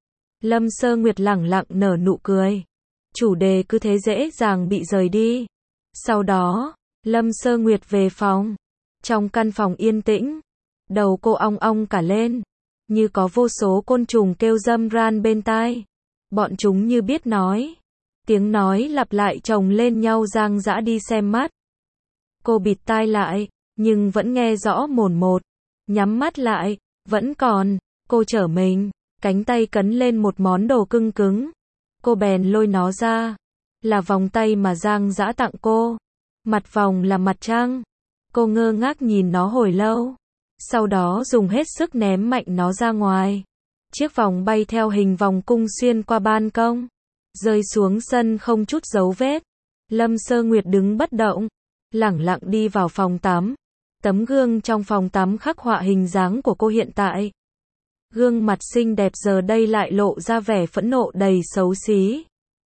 Lâm Sơ Nguyệt lẳng lặng nở nụ cười, chủ đề cứ thế dễ dàng bị rời đi. Sau đó, Lâm Sơ Nguyệt về phòng. Trong căn phòng yên tĩnh, đầu cô ong ong cả lên, như có vô số côn trùng kêu râm ran bên tai. Bọn chúng như biết nói. Tiếng nói lặp lại chồng lên nhau. Giang Dã đi xem mắt. Cô bịt tai lại, nhưng vẫn nghe rõ mồn một. Nhắm mắt lại, vẫn còn. Cô trở mình, cánh tay cấn lên một món đồ cưng cứng. Cô bèn lôi nó ra. Là vòng tay mà Giang Dã tặng cô. Mặt vòng là mặt trăng. Cô ngơ ngác nhìn nó hồi lâu. Sau đó dùng hết sức ném mạnh nó ra ngoài. Chiếc vòng bay theo hình vòng cung xuyên qua ban công, rơi xuống sân không chút dấu vết. Lâm Sơ Nguyệt đứng bất động, lẳng lặng đi vào phòng tắm. Tấm gương trong phòng tắm khắc họa hình dáng của cô hiện tại. Gương mặt xinh đẹp giờ đây lại lộ ra vẻ phẫn nộ đầy xấu xí.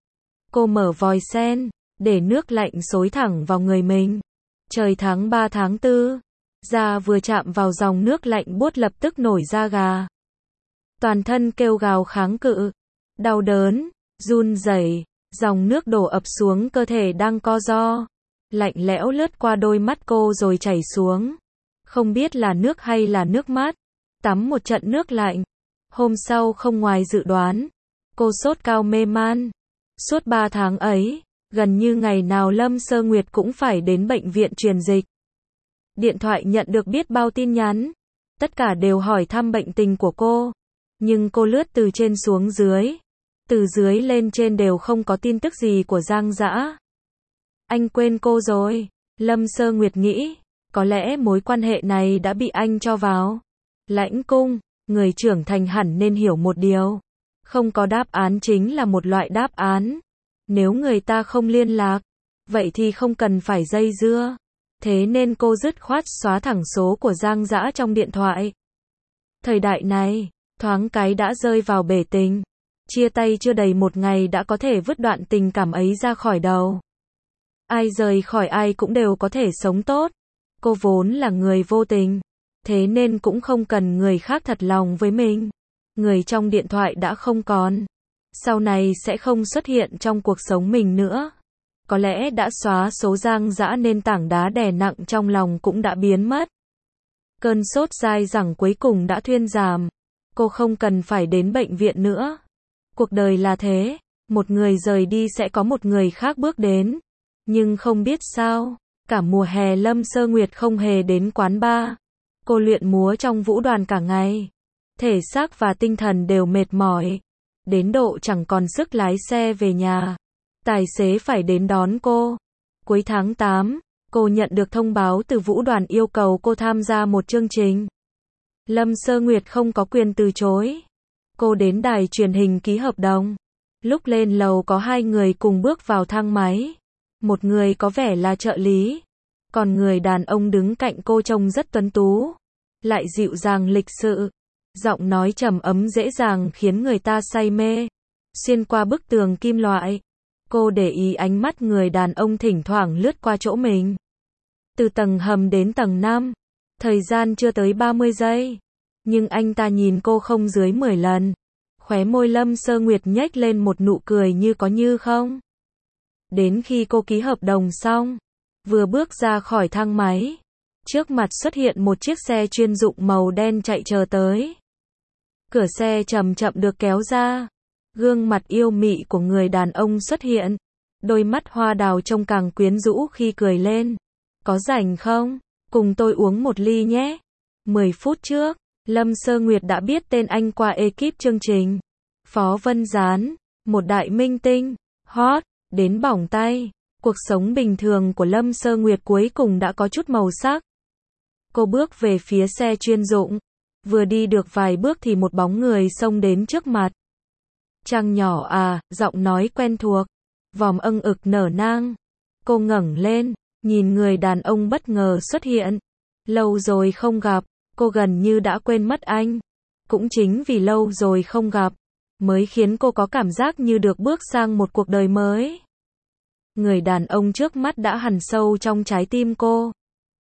Cô mở vòi sen, để nước lạnh xối thẳng vào người mình. Trời tháng ba tháng tư, da vừa chạm vào dòng nước lạnh buốt lập tức nổi da gà. Toàn thân kêu gào kháng cự, đau đớn, run rẩy, dòng nước đổ ập xuống cơ thể đang co ro, lạnh lẽo lướt qua đôi mắt cô rồi chảy xuống. Không biết là nước hay là nước mắt. Tắm một trận nước lạnh. Hôm sau không ngoài dự đoán, cô sốt cao mê man. Suốt ba tháng ấy, gần như ngày nào Lâm Sơ Nguyệt cũng phải đến bệnh viện truyền dịch. Điện thoại nhận được biết bao tin nhắn, tất cả đều hỏi thăm bệnh tình của cô. Nhưng cô lướt từ trên xuống dưới, từ dưới lên trên đều không có tin tức gì của Giang Dã. Anh quên cô rồi, Lâm Sơ Nguyệt nghĩ, có lẽ mối quan hệ này đã bị anh cho vào lãnh cung. Người trưởng thành hẳn nên hiểu một điều, không có đáp án chính là một loại đáp án. Nếu người ta không liên lạc, vậy thì không cần phải dây dưa. Thế nên cô dứt khoát xóa thẳng số của Giang Dã trong điện thoại. Thời đại này, thoáng cái đã rơi vào bể tình. Chia tay chưa đầy một ngày đã có thể vứt đoạn tình cảm ấy ra khỏi đầu. Ai rời khỏi ai cũng đều có thể sống tốt. Cô vốn là người vô tình, thế nên cũng không cần người khác thật lòng với mình. Người trong điện thoại đã không còn, sau này sẽ không xuất hiện trong cuộc sống mình nữa. Có lẽ đã xóa số Giang Dã nên tảng đá đè nặng trong lòng cũng đã biến mất. Cơn sốt dai dẳng cuối cùng đã thuyên giảm. Cô không cần phải đến bệnh viện nữa. Cuộc đời là thế, một người rời đi sẽ có một người khác bước đến. Nhưng không biết sao, cả mùa hè Lâm Sơ Nguyệt không hề đến quán bar. Cô luyện múa trong vũ đoàn cả ngày. Thể xác và tinh thần đều mệt mỏi. Đến độ chẳng còn sức lái xe về nhà. Tài xế phải đến đón cô. Cuối tháng tám, cô nhận được thông báo từ vũ đoàn yêu cầu cô tham gia một chương trình. Lâm Sơ Nguyệt không có quyền từ chối. Cô đến đài truyền hình ký hợp đồng. Lúc lên lầu có hai người cùng bước vào thang máy. Một người có vẻ là trợ lý, còn người đàn ông đứng cạnh cô trông rất tuấn tú, lại dịu dàng lịch sự. Giọng nói trầm ấm dễ dàng khiến người ta say mê. Xuyên qua bức tường kim loại, cô để ý ánh mắt người đàn ông thỉnh thoảng lướt qua chỗ mình. Từ tầng hầm đến tầng năm, thời gian chưa tới ba mươi giây, nhưng anh ta nhìn cô không dưới mười lần. Khóe môi Lâm Sơ Nguyệt nhếch lên một nụ cười như có như không. Đến khi cô ký hợp đồng xong, vừa bước ra khỏi thang máy, trước mặt xuất hiện một chiếc xe chuyên dụng màu đen chạy chờ tới. Cửa xe chậm chậm được kéo ra, gương mặt yêu mị của người đàn ông xuất hiện, đôi mắt hoa đào trông càng quyến rũ khi cười lên. Có rảnh không? Cùng tôi uống một ly nhé. mười phút trước, Lâm Sơ Nguyệt đã biết tên anh qua ekip chương trình. Phó Vân Gián, một đại minh tinh, hot, đến bỏng tay. Cuộc sống bình thường của Lâm Sơ Nguyệt cuối cùng đã có chút màu sắc. Cô bước về phía xe chuyên dụng. Vừa đi được vài bước thì một bóng người xông đến trước mặt. Trang nhỏ à, giọng nói quen thuộc. Vòm âng ực nở nang. Cô ngẩng lên, nhìn người đàn ông bất ngờ xuất hiện. Lâu rồi không gặp, cô gần như đã quên mất anh. Cũng chính vì lâu rồi không gặp, mới khiến cô có cảm giác như được bước sang một cuộc đời mới. Người đàn ông trước mắt đã hằn sâu trong trái tim cô.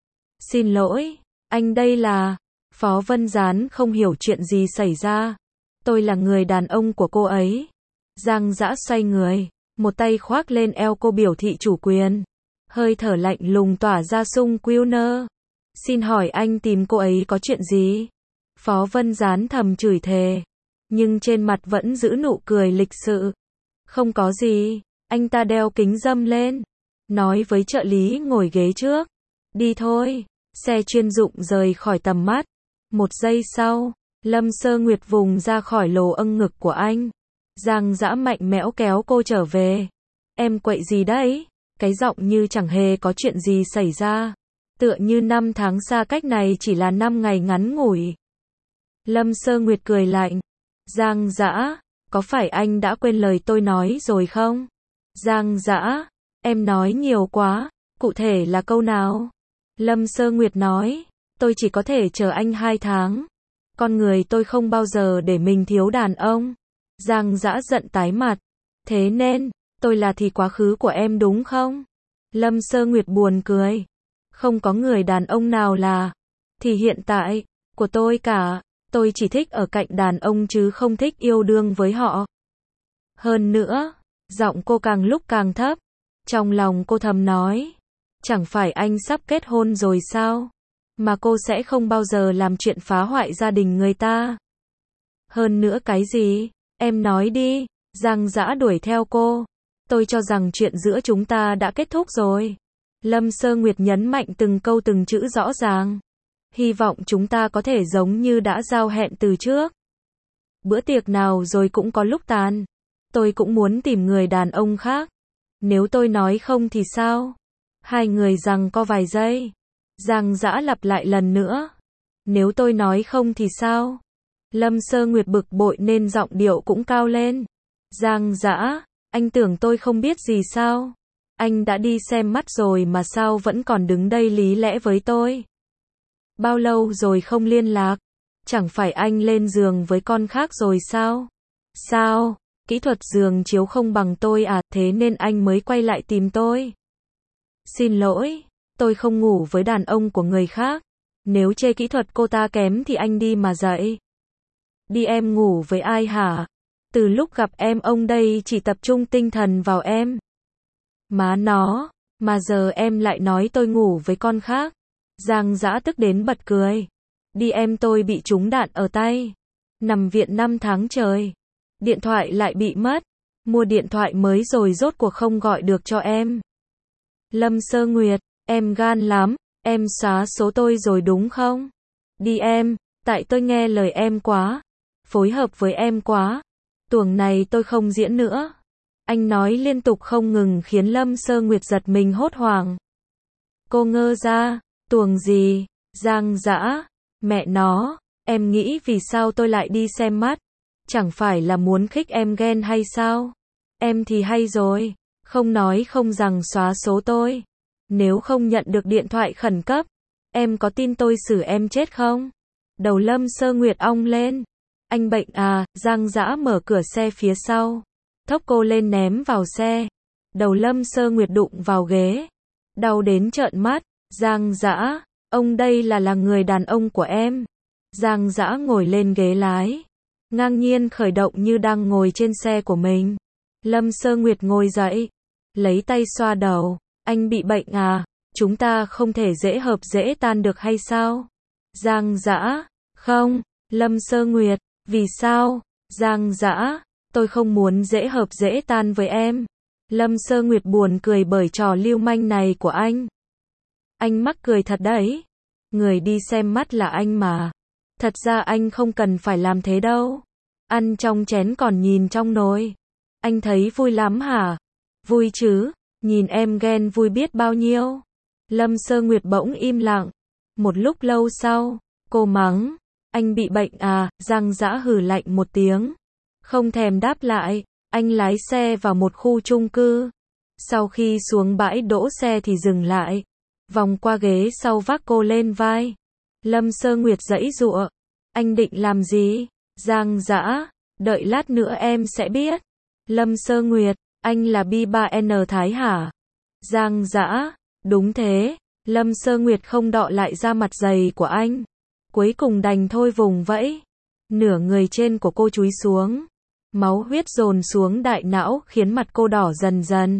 Xin lỗi, anh đây là... Phó Vân Gián không hiểu chuyện gì xảy ra. Tôi là người đàn ông của cô ấy. Giang Dã xoay người, một tay khoác lên eo cô biểu thị chủ quyền. Hơi thở lạnh lùng tỏa ra xung quanh nơ. Xin hỏi anh tìm cô ấy có chuyện gì? Phó Vân Gián thầm chửi thề, nhưng trên mặt vẫn giữ nụ cười lịch sự. Không có gì, anh ta đeo kính râm lên, nói với trợ lý ngồi ghế trước. Đi thôi, xe chuyên dụng rời khỏi tầm mắt. Một giây sau, Lâm Sơ Nguyệt vùng ra khỏi lồ âng ngực của anh. Giang Dã mạnh mẽ kéo cô trở về. Em quậy gì đấy? Cái giọng như chẳng hề có chuyện gì xảy ra. Tựa như năm tháng xa cách này chỉ là năm ngày ngắn ngủi. Lâm Sơ Nguyệt cười lạnh. Giang Dã, có phải anh đã quên lời tôi nói rồi không? Giang Dã, em nói nhiều quá, cụ thể là câu nào? Lâm Sơ Nguyệt nói, tôi chỉ có thể chờ anh hai tháng. Con người tôi không bao giờ để mình thiếu đàn ông. Giang Dã giận tái mặt. Thế nên, tôi là thì quá khứ của em đúng không? Lâm Sơ Nguyệt buồn cười. Không có người đàn ông nào là thì hiện tại của tôi cả. Tôi chỉ thích ở cạnh đàn ông chứ không thích yêu đương với họ. Hơn nữa, giọng cô càng lúc càng thấp. Trong lòng cô thầm nói, chẳng phải anh sắp kết hôn rồi sao? Mà cô sẽ không bao giờ làm chuyện phá hoại gia đình người ta. Hơn nữa cái gì? Em nói đi. Giang Dã đuổi theo cô. Tôi cho rằng chuyện giữa chúng ta đã kết thúc rồi. Lâm Sơ Nguyệt nhấn mạnh từng câu từng chữ rõ ràng. Hy vọng chúng ta có thể giống như đã giao hẹn từ trước. Bữa tiệc nào rồi cũng có lúc tàn. Tôi cũng muốn tìm người đàn ông khác. Nếu tôi nói không thì sao? Hai người giằng co vài giây. Giang Dã lặp lại lần nữa. Nếu tôi nói không thì sao? Lâm Sơ Nguyệt bực bội nên giọng điệu cũng cao lên. Giang Dã, anh tưởng tôi không biết gì sao? Anh đã đi xem mắt rồi mà sao vẫn còn đứng đây lý lẽ với tôi? Bao lâu rồi không liên lạc? Chẳng phải anh lên giường với con khác rồi sao? Sao? Kỹ thuật giường chiếu không bằng tôi à, thế nên anh mới quay lại tìm tôi. Xin lỗi, tôi không ngủ với đàn ông của người khác. Nếu chê kỹ thuật cô ta kém thì anh đi mà dậy. Đi em ngủ với ai hả? Từ lúc gặp em ông đây chỉ tập trung tinh thần vào em. Má nó, mà giờ em lại nói tôi ngủ với con khác. Giang Dã tức đến bật cười. Đi em tôi bị trúng đạn ở tay. Nằm viện năm tháng trời. Điện thoại lại bị mất. Mua điện thoại mới rồi rốt cuộc không gọi được cho em. Lâm Sơ Nguyệt, em gan lắm. Em xóa số tôi rồi đúng không? Đi em, tại tôi nghe lời em quá. Phối hợp với em quá. Tuồng này tôi không diễn nữa. Anh nói liên tục không ngừng khiến Lâm Sơ Nguyệt giật mình hốt hoảng. Cô ngơ ra, tuồng gì? Giang Dã, mẹ nó, em nghĩ vì sao tôi lại đi xem mắt? Chẳng phải là muốn khích em ghen hay sao? Em thì hay rồi, không nói không rằng xóa số tôi. Nếu không nhận được điện thoại khẩn cấp, em có tin tôi xử em chết không? Đầu Lâm Sơ Nguyệt ong lên. Anh bệnh à? Giang Dã mở cửa xe phía sau, thốc cô lên ném vào xe. Đầu Lâm Sơ Nguyệt đụng vào ghế, đau đến trợn mắt. Giang Dã, ông đây là là người đàn ông của em. Giang Dã ngồi lên ghế lái, ngang nhiên khởi động như đang ngồi trên xe của mình. Lâm Sơ Nguyệt ngồi dậy, lấy tay xoa đầu. Anh bị bệnh à? Chúng ta không thể dễ hợp dễ tan được hay sao? Giang Dã, không. Lâm Sơ Nguyệt, vì sao? Giang Dã, tôi không muốn dễ hợp dễ tan với em. Lâm Sơ Nguyệt buồn cười bởi trò lưu manh này của anh. Anh mắc cười thật đấy. Người đi xem mắt là anh mà. Thật ra anh không cần phải làm thế đâu. Ăn trong chén còn nhìn trong nồi. Anh thấy vui lắm hả? Vui chứ, nhìn em ghen vui biết bao nhiêu. Lâm Sơ Nguyệt bỗng im lặng. Một lúc lâu sau, cô mắng, anh bị bệnh à? Giang Dã hừ lạnh một tiếng. Không thèm đáp lại, anh lái xe vào một khu chung cư. Sau khi xuống bãi đỗ xe thì dừng lại. Vòng qua ghế sau vác cô lên vai. Lâm Sơ Nguyệt giãy giụa. Anh định làm gì? Giang Dã, đợi lát nữa em sẽ biết. Lâm Sơ Nguyệt, anh là B ba N Thái hả? Giang Dã, đúng thế. Lâm Sơ Nguyệt không đọ lại da mặt dày của anh. Cuối cùng đành thôi vùng vẫy. Nửa người trên của cô chúi xuống. Máu huyết dồn xuống đại não khiến mặt cô đỏ dần dần.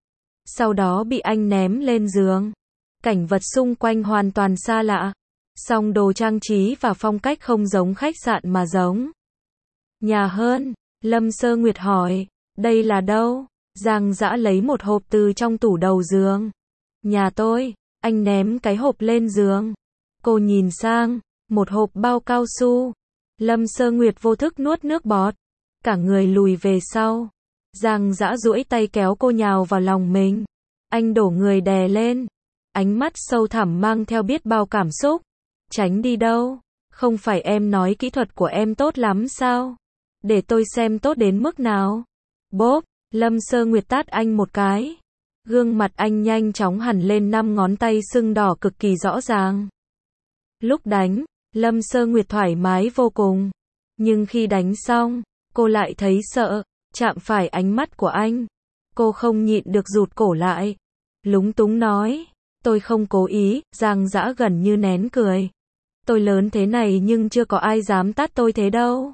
Sau đó bị anh ném lên giường. Cảnh vật xung quanh hoàn toàn xa lạ. Song đồ trang trí và phong cách không giống khách sạn mà giống nhà hơn. Lâm Sơ Nguyệt hỏi, đây là đâu? Giang Dã lấy một hộp từ trong tủ đầu giường. Nhà tôi. Anh ném cái hộp lên giường. Cô nhìn sang, một hộp bao cao su. Lâm Sơ Nguyệt vô thức nuốt nước bọt. Cả người lùi về sau. Giang Dã duỗi tay kéo cô nhào vào lòng mình. Anh đổ người đè lên. Ánh mắt sâu thẳm mang theo biết bao cảm xúc. Tránh đi đâu? Không phải em nói kỹ thuật của em tốt lắm sao? Để tôi xem tốt đến mức nào. Bốp, Lâm Sơ Nguyệt tát anh một cái. Gương mặt anh nhanh chóng hẳn lên, năm ngón tay sưng đỏ cực kỳ rõ ràng. Lúc đánh, Lâm Sơ Nguyệt thoải mái vô cùng. Nhưng khi đánh xong, cô lại thấy sợ, chạm phải ánh mắt của anh. Cô không nhịn được rụt cổ lại. Lúng túng nói, tôi không cố ý. Giang Dã gần như nén cười. Tôi lớn thế này nhưng chưa có ai dám tát tôi thế đâu.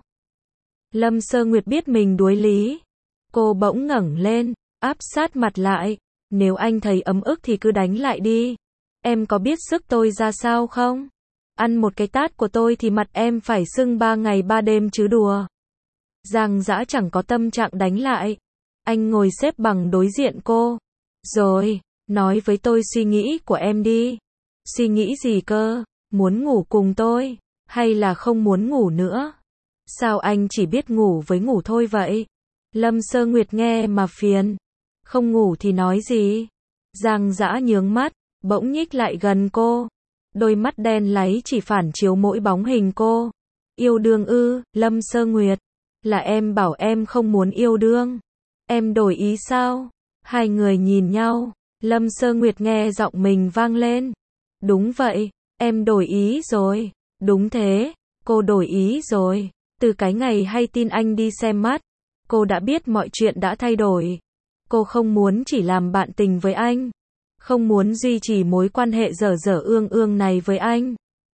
Lâm Sơ Nguyệt biết mình đuối lý. Cô bỗng ngẩng lên, áp sát mặt lại. Nếu anh thấy ấm ức thì cứ đánh lại đi. Em có biết sức tôi ra sao không? Ăn một cái tát của tôi thì mặt em phải sưng ba ngày ba đêm chứ đùa. Giang Dã chẳng có tâm trạng đánh lại. Anh ngồi xếp bằng đối diện cô. Rồi, nói với tôi suy nghĩ của em đi. Suy nghĩ gì cơ? Muốn ngủ cùng tôi? Hay là không muốn ngủ nữa? Sao anh chỉ biết ngủ với ngủ thôi vậy? Lâm Sơ Nguyệt nghe mà phiền. Không ngủ thì nói gì? Giang Dã nhướng mắt, bỗng nhích lại gần cô. Đôi mắt đen láy chỉ phản chiếu mỗi bóng hình cô. Yêu đương ư? Lâm Sơ Nguyệt, là em bảo em không muốn yêu đương. Em đổi ý sao? Hai người nhìn nhau. Lâm Sơ Nguyệt nghe giọng mình vang lên. Đúng vậy, em đổi ý rồi. Đúng thế, cô đổi ý rồi. Từ cái ngày hay tin anh đi xem mắt, cô đã biết mọi chuyện đã thay đổi. Cô không muốn chỉ làm bạn tình với anh. Không muốn duy trì mối quan hệ dở dở ương ương này với anh.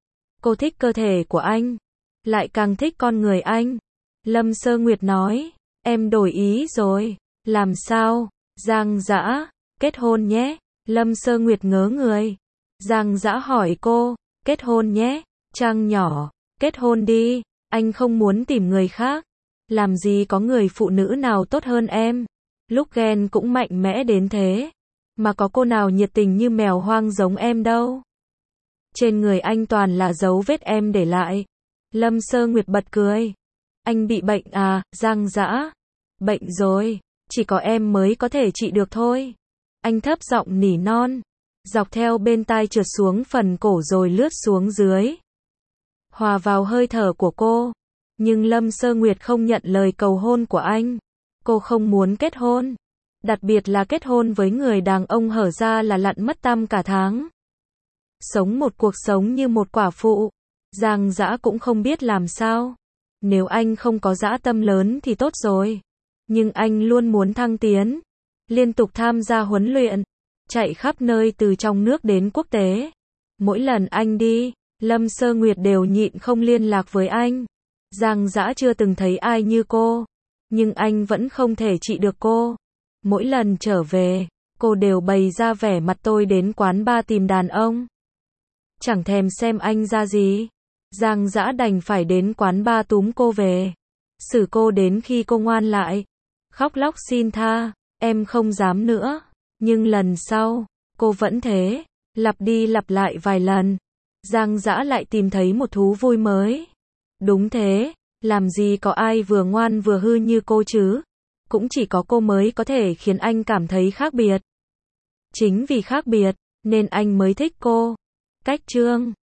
Cô thích cơ thể của anh. Lại càng thích con người anh. Lâm Sơ Nguyệt nói. Em đổi ý rồi. Làm sao? Giang Dã, kết hôn nhé. Lâm Sơ Nguyệt ngớ người. Giang Dã hỏi cô. Kết hôn nhé. Trang nhỏ. Kết hôn đi. Anh không muốn tìm người khác. Làm gì có người phụ nữ nào tốt hơn em. Lúc ghen cũng mạnh mẽ đến thế. Mà có cô nào nhiệt tình như mèo hoang giống em đâu. Trên người anh toàn là dấu vết em để lại. Lâm Sơ Nguyệt bật cười. Anh bị bệnh à? Giang Dã. Bệnh rồi. Chỉ có em mới có thể trị được thôi. Anh thấp giọng nỉ non. Dọc theo bên tai trượt xuống phần cổ rồi lướt xuống dưới. Hòa vào hơi thở của cô. Nhưng Lâm Sơ Nguyệt không nhận lời cầu hôn của anh. Cô không muốn kết hôn. Đặc biệt là kết hôn với người đàn ông hở ra là lặn mất tăm cả tháng. Sống một cuộc sống như một quả phụ. Giang Dã cũng không biết làm sao. Nếu anh không có dã tâm lớn thì tốt rồi. Nhưng anh luôn muốn thăng tiến. Liên tục tham gia huấn luyện. Chạy khắp nơi từ trong nước đến quốc tế. Mỗi lần anh đi, Lâm Sơ Nguyệt đều nhịn không liên lạc với anh. Giang Dã chưa từng thấy ai như cô. Nhưng anh vẫn không thể trị được cô. Mỗi lần trở về, cô đều bày ra vẻ mặt tôi đến quán bar tìm đàn ông. Chẳng thèm xem anh ra gì. Giang Dã đành phải đến quán bar túm cô về. Xử cô đến khi cô ngoan lại. Khóc lóc xin tha, em không dám nữa. Nhưng lần sau, cô vẫn thế. Lặp đi lặp lại vài lần. Giang Dã lại tìm thấy một thú vui mới. Đúng thế, làm gì có ai vừa ngoan vừa hư như cô chứ? Cũng chỉ có cô mới có thể khiến anh cảm thấy khác biệt. Chính vì khác biệt, nên anh mới thích cô. Cách chương